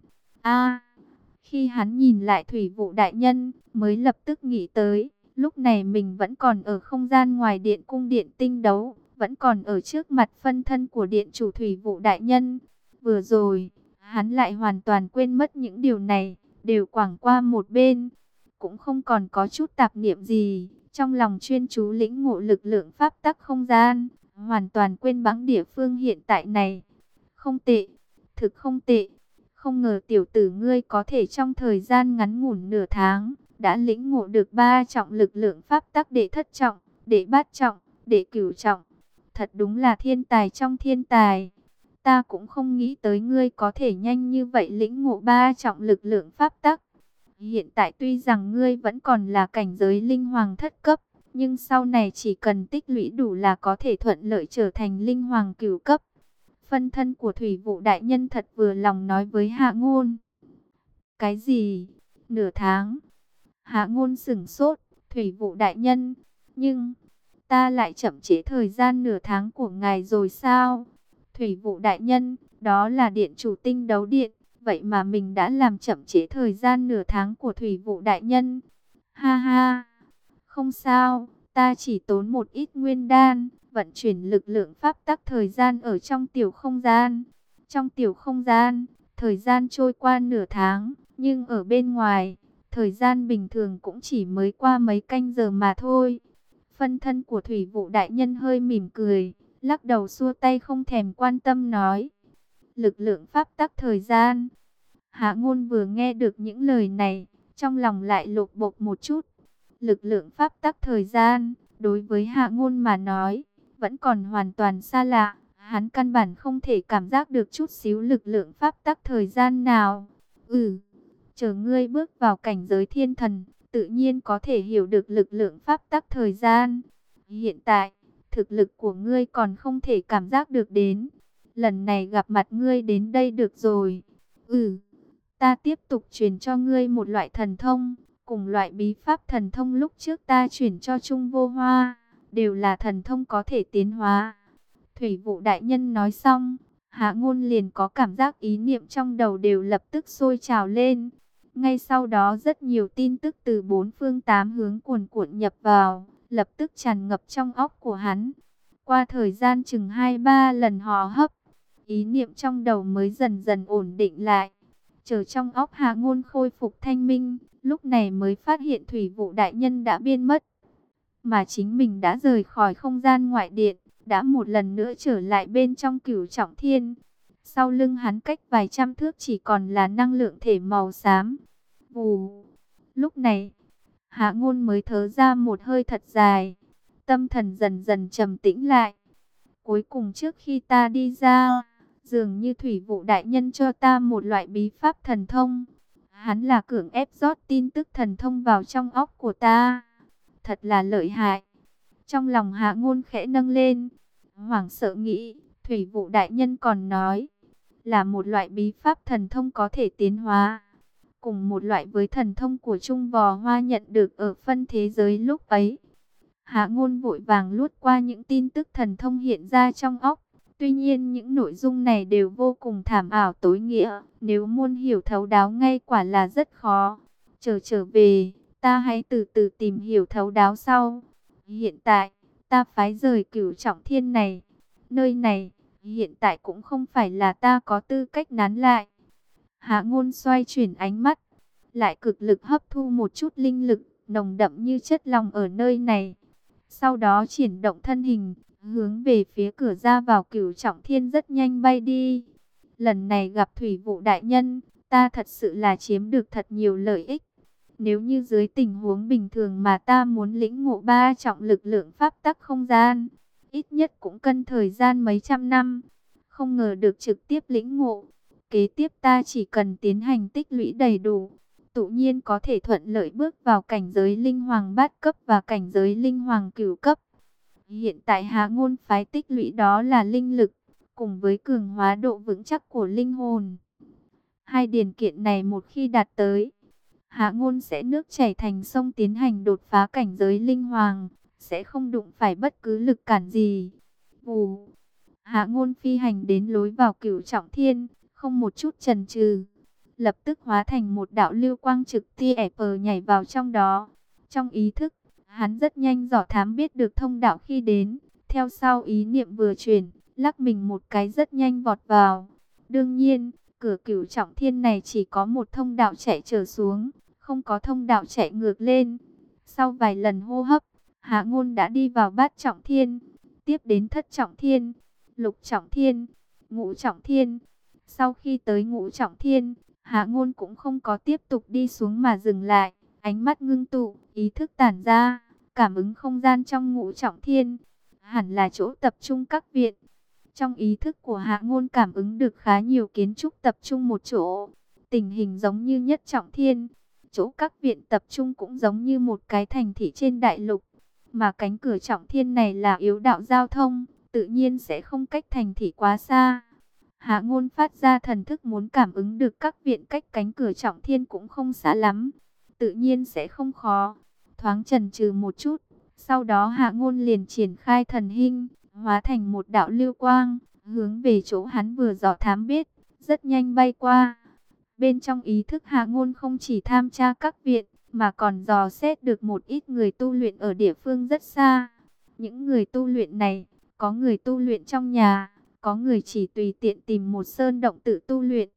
Khi hắn nhìn lại Thủy Vụ đại nhân, mới lập tức nghĩ tới, lúc này mình vẫn còn ở không gian ngoài điện cung điện tinh đấu, vẫn còn ở trước mặt phân thân của điện chủ Thủy Vụ đại nhân. Vừa rồi, hắn lại hoàn toàn quên mất những điều này, đều quẳng qua một bên, cũng không còn có chút tạp niệm gì, trong lòng chuyên chú lĩnh ngộ lực lượng pháp tắc không gian, hoàn toàn quên bẵng địa phương hiện tại này. Không tệ, thực không tệ, không ngờ tiểu tử ngươi có thể trong thời gian ngắn ngủn nửa tháng, đã lĩnh ngộ được 3 trọng lực lượng pháp tắc đệ thất trọng, đệ bát trọng, đệ cửu trọng. Thật đúng là thiên tài trong thiên tài. Ta cũng không nghĩ tới ngươi có thể nhanh như vậy lĩnh ngộ 3 trọng lực lượng pháp tắc. Hiện tại tuy rằng ngươi vẫn còn là cảnh giới linh hoàng thất cấp, nhưng sau này chỉ cần tích lũy đủ là có thể thuận lợi trở thành linh hoàng cửu cấp. Phân thân của Thủy Vụ đại nhân thật vừa lòng nói với Hạ Ngôn. Cái gì? Nửa tháng? Hạ Ngôn sửng sốt. Thủy Vụ đại nhân, nhưng ta lại chậm trễ thời gian nửa tháng của ngài rồi sao? Thủy Vụ đại nhân, đó là điện chủ tinh đấu điện, vậy mà mình đã làm chậm trễ thời gian nửa tháng của Thủy Vụ đại nhân. Ha ha, không sao, ta chỉ tốn một ít nguyên đan, vận chuyển lực lượng pháp tắc thời gian ở trong tiểu không gian. Trong tiểu không gian, thời gian trôi qua nửa tháng, nhưng ở bên ngoài, thời gian bình thường cũng chỉ mới qua mấy canh giờ mà thôi. Phân thân của Thủy Vụ đại nhân hơi mỉm cười, lắc đầu xua tay không thèm quan tâm nói. Lực lượng pháp tắc thời gian. Hạ Ngôn vừa nghe được những lời này, trong lòng lại lột bột một chút. Lực lượng pháp tắc thời gian, đối với Hạ Ngôn mà nói, vẫn còn hoàn toàn xa lạ. Hắn căn bản không thể cảm giác được chút xíu lực lượng pháp tắc thời gian nào. Chờ ngươi bước vào cảnh giới thiên thần, tự nhiên có thể hiểu được lực lượng pháp tắc thời gian. Hiện tại, thực lực của ngươi còn không thể cảm giác được đến. Lần này gặp mặt ngươi đến đây được rồi. Ta tiếp tục truyền cho ngươi một loại thần thông, cùng loại bí pháp thần thông lúc trước ta chuyển cho Trung Vô Hoa, đều là thần thông có thể tiến hóa. Thủy Vụ đại nhân nói xong, Hạ Ngôn liền có cảm giác ý niệm trong đầu đều lập tức sôi trào lên. Ngay sau đó rất nhiều tin tức từ bốn phương tám hướng cuồn cuộn nhập vào, lập tức tràn ngập trong óc của hắn. Qua thời gian chừng 2-3 lần hò hấp, ý niệm trong đầu mới dần dần ổn định lại. Chờ trong óc Hạ Ngôn khôi phục thanh minh, lúc này mới phát hiện Thủy Vụ đại nhân đã biến mất, mà chính mình đã rời khỏi không gian ngoại điện, đã một lần nữa trở lại bên trong Cửu Trọng Thiên. Sau lưng hắn cách vài trăm thước chỉ còn là năng lượng thể màu xám. Vù. Lúc này, Hạ Ngôn mới thở ra một hơi thật dài, tâm thần dần dần trầm tĩnh lại. Cuối cùng trước khi ta đi ra, dường như Thủy Vụ đại nhân cho ta một loại bí pháp thần thông. Hắn là cưỡng ép rót tin tức thần thông vào trong óc của ta. thật là lợi hại. Trong lòng Hạ Ngôn khẽ nâng lên, hoảng sợ nghĩ, Thủy Vụ đại nhân còn nói, là một loại bí pháp thần thông có thể tiến hóa, cùng một loại với thần thông của Trung Vò Hoa nhận được ở phân thế giới lúc ấy. Hạ Ngôn vội vàng lướt qua những tin tức thần thông hiện ra trong óc. Tuy nhiên những nội dung này đều vô cùng thảm ảo tối nghĩa, nếu muốn hiểu thấu đáo ngay quả là rất khó. Trở về, ta hãy từ từ tìm hiểu thấu đáo sau. Hiện tại, ta phái rời Cửu Trọng Thiên này. Nơi này, hiện tại cũng không phải là ta có tư cách nán lại. Hạ Ngôn xoay chuyển ánh mắt, lại cực lực hấp thu một chút linh lực, nồng đậm như chất lỏng ở nơi này. Sau đó chuyển động thân hình, hướng về phía cửa ra vào Cửu Trọng Thiên rất nhanh bay đi. Lần này gặp Thủy Vụ đại nhân, ta thật sự là chiếm được thật nhiều lợi ích. Nếu như dưới tình huống bình thường mà ta muốn lĩnh ngộ 3 trọng lực lượng pháp tắc không gian, ít nhất cũng cần thời gian mấy trăm năm. Không ngờ được trực tiếp lĩnh ngộ. Kế tiếp ta chỉ cần tiến hành tích lũy đầy đủ, tự nhiên có thể thuận lợi bước vào cảnh giới linh hoàng bát cấp và cảnh giới linh hoàng cửu cấp. Hiện tại Hạ Ngôn phái tích lũy đó là linh lực, cùng với cường hóa độ vững chắc của linh hồn. Hai điển kiện này một khi đạt tới, Hạ Ngôn sẽ nước chảy thành sông tiến hành đột phá cảnh giới linh hoàng, sẽ không đụng phải bất cứ lực cản gì. Vù, Hạ Ngôn phi hành đến lối vào Cửu Trọng Thiên, không một chút chần chừ, lập tức hóa thành một đạo lưu quang trực tiếp nhảy vào trong đó. Trong ý thức, hắn rất nhanh dò thám biết được thông đạo khi đến, theo sau ý niệm vừa chuyển, lắc mình một cái rất nhanh vọt vào. Đương nhiên, cửa Cửu Trọng Thiên này chỉ có một thông đạo chạy trở xuống, không có thông đạo chạy ngược lên. Sau vài lần hô hấp, Hạ Ngôn đã đi vào Bát Trọng Thiên, tiếp đến Thất Trọng Thiên, Lục Trọng Thiên, Ngũ Trọng Thiên. Sau khi tới Ngũ Trọng Thiên, Hạ Ngôn cũng không có tiếp tục đi xuống mà dừng lại, ánh mắt ngưng tụ, ý thức tản ra, cảm ứng không gian trong Ngũ Trọng Thiên, hẳn là chỗ tập trung các viện. Trong ý thức của Hạ Ngôn cảm ứng được khá nhiều kiến trúc tập trung một chỗ, tình hình giống như Nhất Trọng Thiên. Chỗ các viện tập trung cũng giống như một cái thành thị trên đại lục, mà cánh cửa Trọng Thiên này là yếu đạo giao thông, tự nhiên sẽ không cách thành thị quá xa. Hạ Ngôn phát ra thần thức muốn cảm ứng được các viện cách cánh cửa Trọng Thiên cũng không xa lắm, tự nhiên sẽ không khó. Thoáng chần chừ một chút, sau đó Hạ Ngôn liền triển khai thần hình, hóa thành một đạo lưu quang, hướng về chỗ hắn vừa dò thám biết, rất nhanh bay qua. Bên trong ý thức Hạ Ngôn không chỉ tham tra các viện, mà còn dò xét được một ít người tu luyện ở địa phương rất xa. Những người tu luyện này, có người tu luyện trong nhà, có người chỉ tùy tiện tìm một sơn động tự tu luyện,